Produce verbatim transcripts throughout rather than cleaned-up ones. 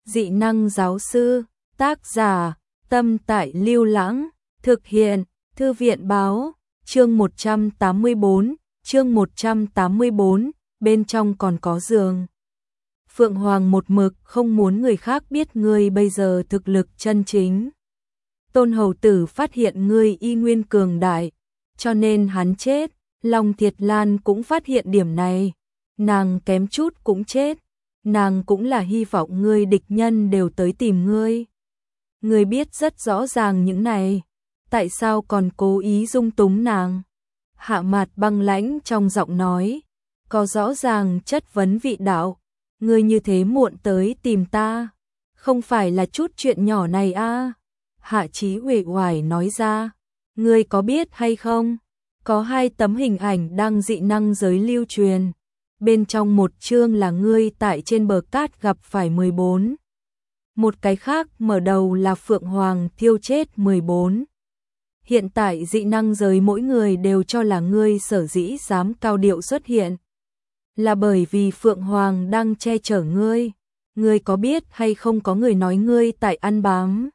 Dị năng giáo sư, tác giả, Tâm Tại Lưu Lãng, thực hiện, Thư viện báo, chương một trăm tám mươi bốn, chương một trăm tám mươi bốn, bên trong còn có giường. Phượng Hoàng một mực không muốn người khác biết ngươi bây giờ thực lực chân chính. Tôn hầu tử phát hiện ngươi y nguyên cường đại, cho nên hắn chết. Long Thiệt Lan cũng phát hiện điểm này, nàng kém chút cũng chết. Nàng cũng là hy vọng ngươi địch nhân đều tới tìm ngươi. Ngươi biết rất rõ ràng những này, tại sao còn cố ý dung túng nàng? Hạ Mạt băng lãnh trong giọng nói, có rõ ràng chất vấn vị đạo. Ngươi như thế muộn tới tìm ta, không phải là chút chuyện nhỏ này a? À? Hạ Chí uể oải nói ra, ngươi có biết hay không? Có hai tấm hình ảnh đang dị năng giới lưu truyền. Bên trong một chương là ngươi tại trên bờ cát gặp phải mười bốn. Một cái khác mở đầu là Phượng Hoàng thiêu chết mười bốn. Hiện tại dị năng giới mỗi người đều cho là ngươi sở dĩ dám cao điệu xuất hiện. Là bởi vì Phượng Hoàng đang che chở ngươi. Ngươi có biết hay không có người nói ngươi tại ăn bám?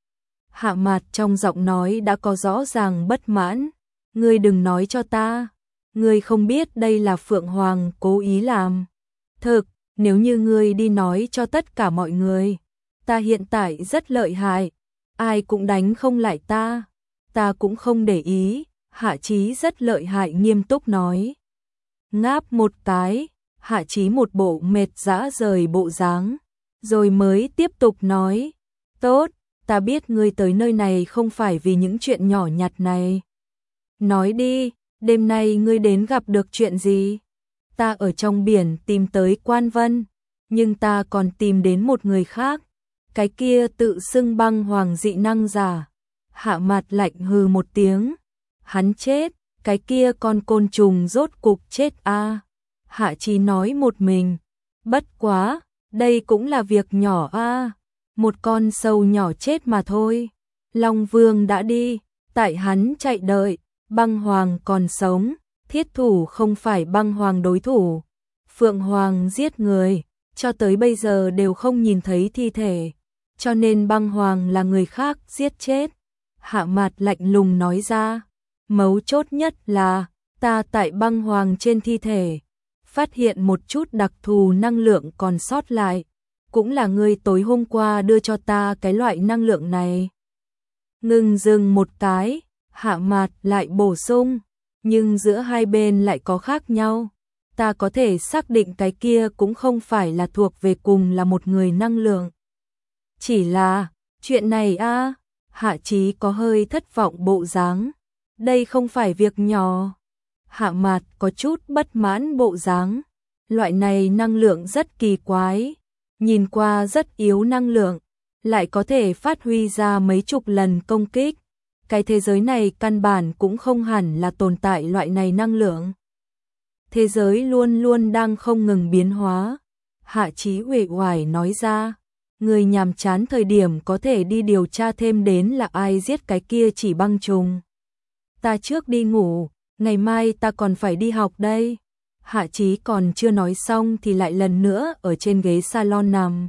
Hạ Mạt trong giọng nói đã có rõ ràng bất mãn. Ngươi đừng nói cho ta. Ngươi không biết đây là Phượng Hoàng cố ý làm. Thực, nếu như ngươi đi nói cho tất cả mọi người, ta hiện tại rất lợi hại, ai cũng đánh không lại ta, ta cũng không để ý. Hạ Chí rất lợi hại nghiêm túc nói. Ngáp một cái, Hạ Chí một bộ mệt rã rời bộ dáng, rồi mới tiếp tục nói, tốt, ta biết ngươi tới nơi này không phải vì những chuyện nhỏ nhặt này. Nói đi, đêm nay ngươi đến gặp được chuyện gì? Ta ở trong biển tìm tới Quan Vân, nhưng ta còn tìm đến một người khác, cái kia tự xưng băng hoàng dị năng giả. Hạ Mạt lạnh hừ một tiếng, hắn chết, cái kia con côn trùng rốt cục chết a. À? Hạ Chí nói một mình, bất quá, đây cũng là việc nhỏ a, à? Một con sâu nhỏ chết mà thôi. Long Vương đã đi, tại hắn chạy đợi. Băng Hoàng còn sống, thiết thủ không phải băng Hoàng đối thủ. Phượng Hoàng giết người, cho tới bây giờ đều không nhìn thấy thi thể, cho nên băng Hoàng là người khác giết chết. Hạ Mạt lạnh lùng nói ra, mấu chốt nhất là, ta tại băng Hoàng trên thi thể, phát hiện một chút đặc thù năng lượng còn sót lại, cũng là ngươi tối hôm qua đưa cho ta cái loại năng lượng này. Ngừng dừng một cái, Hạ Mạt lại bổ sung, nhưng giữa hai bên lại có khác nhau. Ta có thể xác định cái kia cũng không phải là thuộc về cùng là một người năng lượng. Chỉ là, chuyện này a, à, Hạ Chí có hơi thất vọng bộ dáng. Đây không phải việc nhỏ. Hạ Mạt có chút bất mãn bộ dáng. Loại này năng lượng rất kỳ quái, nhìn qua rất yếu năng lượng, lại có thể phát huy ra mấy chục lần công kích. Cái thế giới này căn bản cũng không hẳn là tồn tại loại này năng lượng. Thế giới luôn luôn đang không ngừng biến hóa. Hạ Chí uể oải nói ra, người nhàm chán thời điểm có thể đi điều tra thêm đến là ai giết cái kia chỉ băng trùng. Ta trước đi ngủ, ngày mai ta còn phải đi học đây. Hạ Chí còn chưa nói xong thì lại lần nữa ở trên ghế salon nằm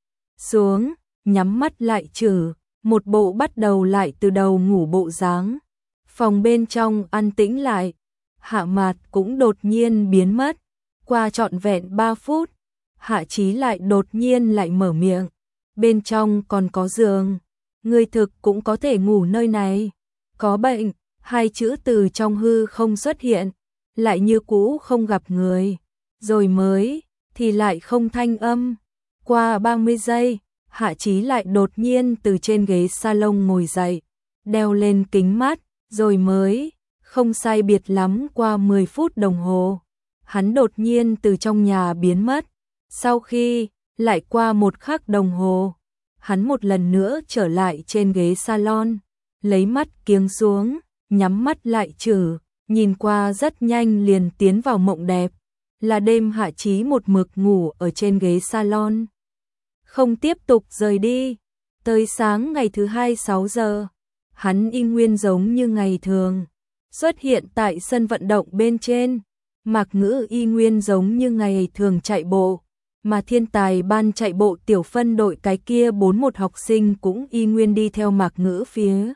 xuống, nhắm mắt lại trừ. Một bộ bắt đầu lại từ đầu ngủ bộ dáng. Phòng bên trong an tĩnh lại. Hạ Mạt cũng đột nhiên biến mất. Qua trọn vẹn ba phút, Hạ Chí lại đột nhiên lại mở miệng. Bên trong còn có giường. Ngươi thực cũng có thể ngủ nơi này. Có bệnh, hai chữ từ trong hư không xuất hiện. Lại như cũ không gặp người. Rồi mới, thì lại không thanh âm. Qua ba mươi giây. Hạ Chí lại đột nhiên từ trên ghế salon ngồi dậy, đeo lên kính mát, rồi mới, không sai biệt lắm qua mười phút đồng hồ, hắn đột nhiên từ trong nhà biến mất. Sau khi, lại qua một khắc đồng hồ, hắn một lần nữa trở lại trên ghế salon, lấy mắt kiếng xuống, nhắm mắt lại trừ, nhìn qua rất nhanh liền tiến vào mộng đẹp. Là đêm Hạ Chí một mực ngủ ở trên ghế salon, không tiếp tục rời đi. Tới sáng ngày thứ hai sáu giờ, hắn y nguyên giống như ngày thường, xuất hiện tại sân vận động bên trên. Mạc Ngữ y nguyên giống như ngày thường chạy bộ, mà thiên tài ban chạy bộ tiểu phân đội cái kia bốn một học sinh cũng y nguyên đi theo Mạc Ngữ phía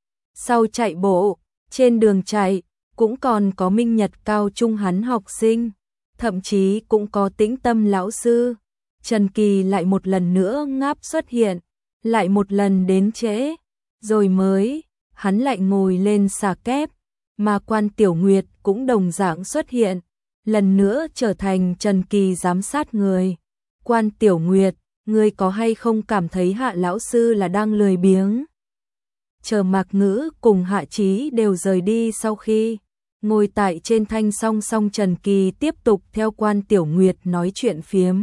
sau chạy bộ, trên đường chạy cũng còn có Minh Nhật cao trung hắn học sinh, thậm chí cũng có Tĩnh Tâm lão sư. Trần Kỳ lại một lần nữa ngáp xuất hiện, lại một lần đến trễ, rồi mới, hắn lại ngồi lên xà kép, mà Quan Tiểu Nguyệt cũng đồng dạng xuất hiện, lần nữa trở thành Trần Kỳ giám sát người. Quan Tiểu Nguyệt, ngươi có hay không cảm thấy Hạ lão sư là đang lười biếng? Chờ Mạc Ngữ cùng Hạ Chí đều rời đi sau khi ngồi tại trên thanh song song, Trần Kỳ tiếp tục theo Quan Tiểu Nguyệt nói chuyện phiếm.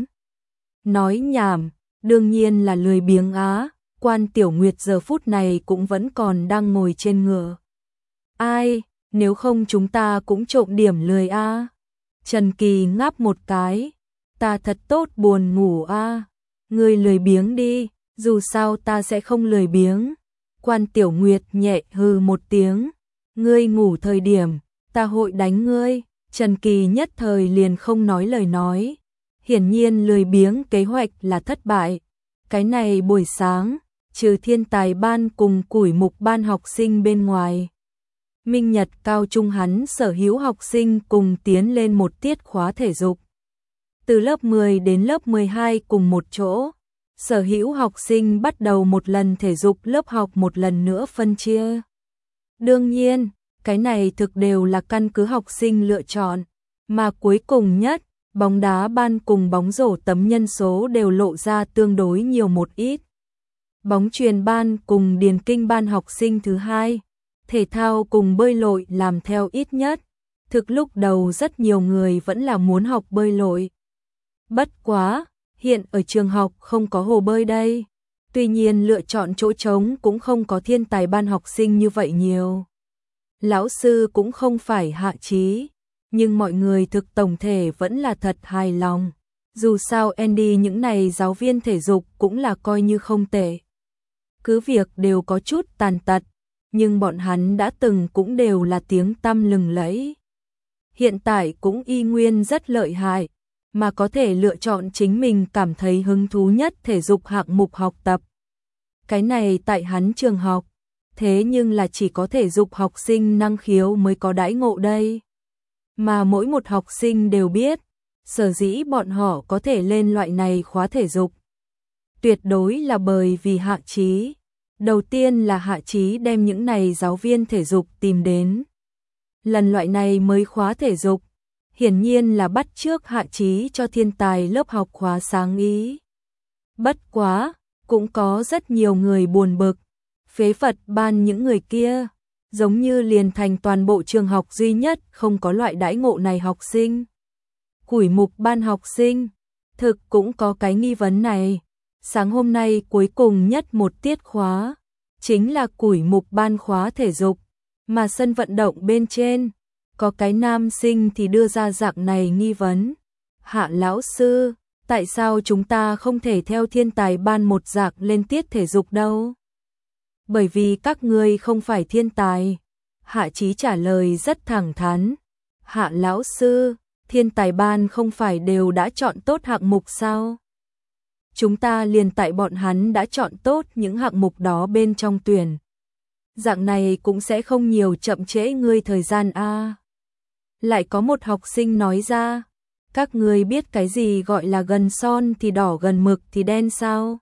Nói nhảm, đương nhiên là lười biếng á, Quan Tiểu Nguyệt giờ phút này cũng vẫn còn đang ngồi trên ngựa. Ai, nếu không chúng ta cũng trộm điểm lười a. Trần Kỳ ngáp một cái, ta thật tốt buồn ngủ a. Ngươi lười biếng đi, dù sao ta sẽ không lười biếng. Quan Tiểu Nguyệt nhẹ hừ một tiếng, ngươi ngủ thời điểm, ta hội đánh ngươi. Trần Kỳ nhất thời liền không nói lời nói. Hiển nhiên lười biếng kế hoạch là thất bại. Cái này buổi sáng, trừ thiên tài ban cùng củi mục ban học sinh bên ngoài, Minh Nhật cao trung hắn sở hữu học sinh cùng tiến lên một tiết khóa thể dục. Từ lớp mười đến lớp mười hai cùng một chỗ, sở hữu học sinh bắt đầu một lần thể dục lớp học một lần nữa phân chia. Đương nhiên, cái này thực đều là căn cứ học sinh lựa chọn, mà cuối cùng nhất, bóng đá ban cùng bóng rổ tấm nhân số đều lộ ra tương đối nhiều một ít. Bóng chuyền ban cùng điền kinh ban học sinh thứ hai, thể thao cùng bơi lội làm theo ít nhất. Thực lúc đầu rất nhiều người vẫn là muốn học bơi lội. Bất quá, hiện ở trường học không có hồ bơi đây. Tuy nhiên lựa chọn chỗ trống cũng không có thiên tài ban học sinh như vậy nhiều. Lão sư cũng không phải Hạ Chí, nhưng mọi người thực tổng thể vẫn là thật hài lòng. Dù sao Andy những này giáo viên thể dục cũng là coi như không tệ. Cứ việc đều có chút tàn tật, nhưng bọn hắn đã từng cũng đều là tiếng tăm lừng lẫy. Hiện tại cũng y nguyên rất lợi hại, mà có thể lựa chọn chính mình cảm thấy hứng thú nhất thể dục hạng mục học tập. Cái này tại hắn trường học, thế nhưng là chỉ có thể dục học sinh năng khiếu mới có đãi ngộ đây. Mà mỗi một học sinh đều biết, sở dĩ bọn họ có thể lên loại này khóa thể dục. Tuyệt đối là bởi vì Hạ Chí. Đầu tiên là Hạ Chí đem những này giáo viên thể dục tìm đến. Lần loại này mới khóa thể dục, hiển nhiên là bắt chước Hạ Chí cho thiên tài lớp học khóa sáng ý. Bất quá, cũng có rất nhiều người buồn bực, phế vật ban những người kia, giống như liền thành toàn bộ trường học duy nhất không có loại đãi ngộ này học sinh. Củi mục ban học sinh, thực cũng có cái nghi vấn này. Sáng hôm nay cuối cùng nhất một tiết khóa, chính là củi mục ban khóa thể dục, mà sân vận động bên trên, có cái nam sinh thì đưa ra dạng này nghi vấn. Hạ lão sư, tại sao chúng ta không thể theo thiên tài ban một dạng lên tiết thể dục đâu? Bởi vì các ngươi không phải thiên tài. Hạ Chí trả lời rất thẳng thắn. Hạ lão sư, thiên tài ban không phải đều đã chọn tốt hạng mục sao? Chúng ta liền tại bọn hắn đã chọn tốt những hạng mục đó bên trong tuyển. Dạng này cũng sẽ không nhiều chậm trễ ngươi thời gian a. Lại có một học sinh nói ra, các ngươi biết cái gì gọi là gần son thì đỏ gần mực thì đen sao?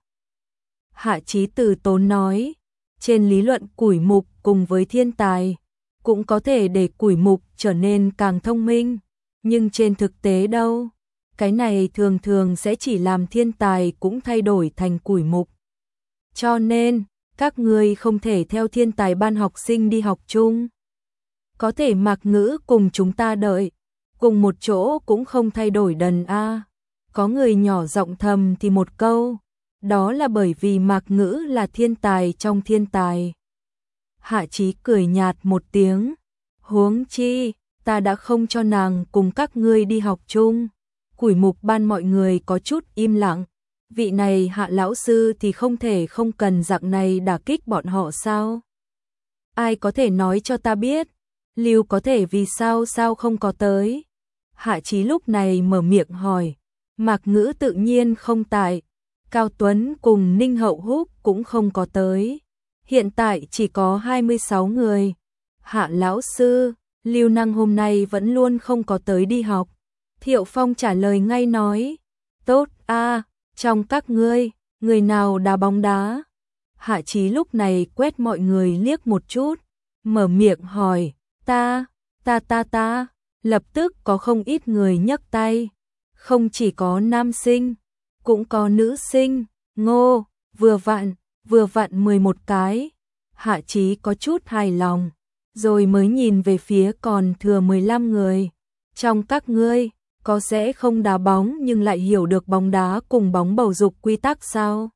Hạ Chí từ tốn nói, trên lý luận củi mục cùng với thiên tài, cũng có thể để củi mục trở nên càng thông minh, nhưng trên thực tế đâu? Cái này thường thường sẽ chỉ làm thiên tài cũng thay đổi thành củi mục. Cho nên, các ngươi không thể theo thiên tài ban học sinh đi học chung. Có thể Mạc Ngữ cùng chúng ta đợi, cùng một chỗ cũng không thay đổi đần a. Có người nhỏ giọng thầm thì một câu, đó là bởi vì Mạc Ngữ là thiên tài trong thiên tài. Hạ Chí cười nhạt một tiếng, huống chi, ta đã không cho nàng cùng các ngươi đi học chung. Củi mục ban mọi người có chút im lặng, vị này Hạ lão sư thì không thể không cần dạng này đả kích bọn họ sao? Ai có thể nói cho ta biết, Lưu có thể vì sao sao không có tới? Hạ Chí lúc này mở miệng hỏi, Mạc Ngữ tự nhiên không tại, Cao Tuấn cùng Ninh Hậu Húc cũng không có tới. Hiện tại chỉ có hai mươi sáu người. Hạ lão sư, Lưu Năng hôm nay vẫn luôn không có tới đi học. Thiệu Phong trả lời ngay nói, tốt a, trong các ngươi, người nào đá bóng đá? Hạ Chí lúc này quét mọi người liếc một chút, mở miệng hỏi, ta, ta ta ta, lập tức có không ít người nhấc tay. Không chỉ có nam sinh, cũng có nữ sinh, ngô, vừa vặn, vừa vặn mười một cái. Hạ Chí có chút hài lòng, rồi mới nhìn về phía còn thừa mười lăm người. Trong các ngươi, có sẽ không đá bóng nhưng lại hiểu được bóng đá cùng bóng bầu dục quy tắc sao?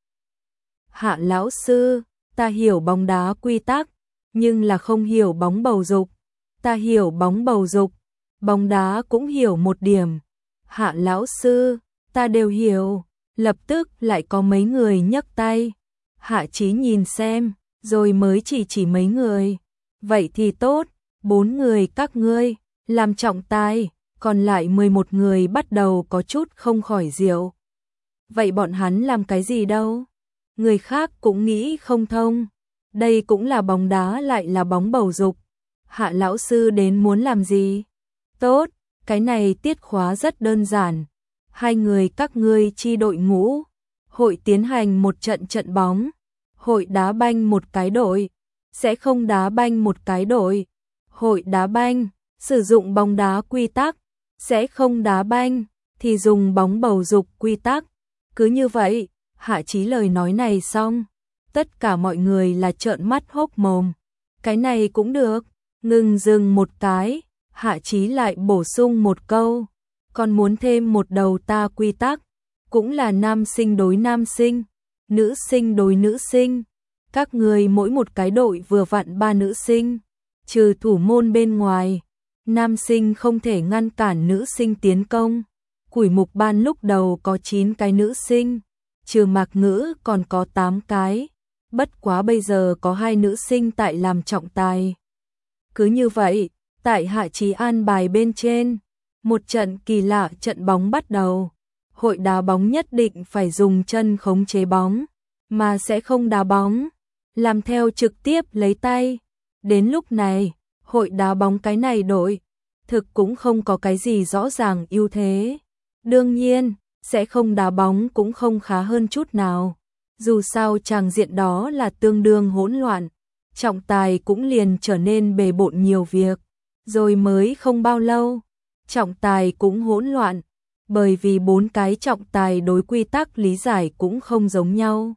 Hạ lão sư, ta hiểu bóng đá quy tắc, nhưng là không hiểu bóng bầu dục. Ta hiểu bóng bầu dục, bóng đá cũng hiểu một điểm. Hạ lão sư, ta đều hiểu. Lập tức lại có mấy người nhấc tay. Hạ Chí nhìn xem, rồi mới chỉ chỉ mấy người. Vậy thì tốt, bốn người các ngươi làm trọng tài, còn lại mười một người bắt đầu có chút không khỏi diệu. Vậy bọn hắn làm cái gì đâu? Người khác cũng nghĩ không thông. Đây cũng là bóng đá lại là bóng bầu dục. Hạ lão sư đến muốn làm gì? Tốt, cái này tiết khóa rất đơn giản. Hai người các ngươi chi đội ngũ, hội tiến hành một trận trận bóng, hội đá banh một cái đội, sẽ không đá banh một cái đội, hội đá banh, sử dụng bóng đá quy tắc, sẽ không đá banh, thì dùng bóng bầu dục quy tắc. Cứ như vậy, Hạ Chí lời nói này xong, tất cả mọi người là trợn mắt hốc mồm. Cái này cũng được, ngừng dừng một cái, Hạ Chí lại bổ sung một câu, còn muốn thêm một đầu ta quy tắc, cũng là nam sinh đối nam sinh, nữ sinh đối nữ sinh. Các người mỗi một cái đội vừa vặn ba nữ sinh, trừ thủ môn bên ngoài, nam sinh không thể ngăn cản nữ sinh tiến công. Quỷ mục ban lúc đầu có chín cái nữ sinh, trừ Mạc Ngữ còn có tám cái, bất quá bây giờ có hai nữ sinh tại làm trọng tài. Cứ như vậy, tại Hạ Chí an bài bên trên, một trận kỳ lạ trận bóng bắt đầu. Hội đá bóng nhất định phải dùng chân khống chế bóng, mà sẽ không đá bóng, làm theo trực tiếp lấy tay. Đến lúc này, hội đá bóng cái này đội, thực cũng không có cái gì rõ ràng ưu thế. Đương nhiên, sẽ không đá bóng cũng không khá hơn chút nào. Dù sao tràng diện đó là tương đương hỗn loạn, trọng tài cũng liền trở nên bề bộn nhiều việc. Rồi mới không bao lâu, trọng tài cũng hỗn loạn, bởi vì bốn cái trọng tài đối quy tắc lý giải cũng không giống nhau.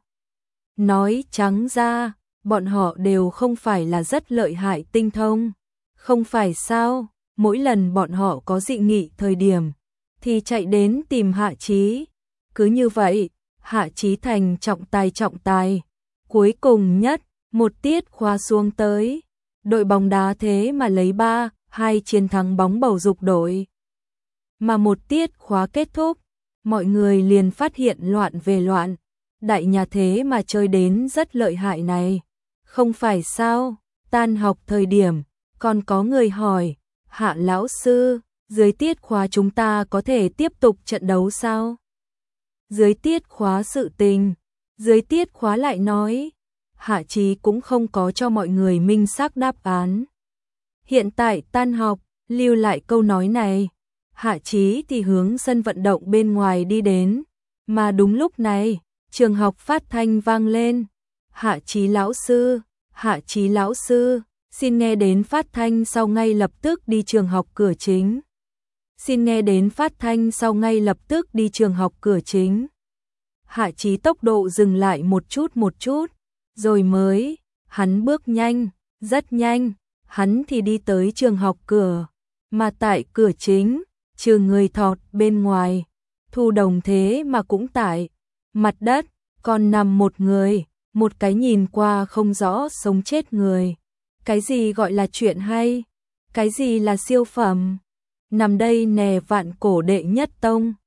Nói trắng ra, bọn họ đều không phải là rất lợi hại tinh thông. Không phải sao, mỗi lần bọn họ có dị nghị thời điểm, thì chạy đến tìm Hạ Chí. Cứ như vậy, Hạ Chí thành trọng tài trọng tài. Cuối cùng nhất, một tiết khóa xuống tới. Đội bóng đá thế mà lấy ba hai chiến thắng bóng bầu dục đội. Mà một tiết khóa kết thúc, mọi người liền phát hiện loạn về loạn. Đại nhà thế mà chơi đến rất lợi hại này. Không phải sao, tan học thời điểm, còn có người hỏi, Hạ lão sư, dưới tiết khóa chúng ta có thể tiếp tục trận đấu sao? Dưới tiết khóa sự tình, dưới tiết khóa lại nói, Hạ Chí cũng không có cho mọi người minh xác đáp án. Hiện tại tan học, lưu lại câu nói này, Hạ Chí thì hướng sân vận động bên ngoài đi đến, mà đúng lúc này, trường học phát thanh vang lên, Hạ Chí lão sư, Hạ Chí lão sư, xin nghe đến phát thanh sau ngay lập tức đi trường học cửa chính. Xin nghe đến phát thanh sau ngay lập tức đi trường học cửa chính. Hạ Chí tốc độ dừng lại một chút một chút, rồi mới, hắn bước nhanh, rất nhanh, hắn thì đi tới trường học cửa, mà tại cửa chính, trừ người thọt bên ngoài, Thu Đồng thế mà cũng tại, mặt đất, còn nằm một người, một cái nhìn qua không rõ sống chết người. Cái gì gọi là chuyện hay? Cái gì là siêu phẩm? Nằm đây nè vạn cổ đệ nhất tông.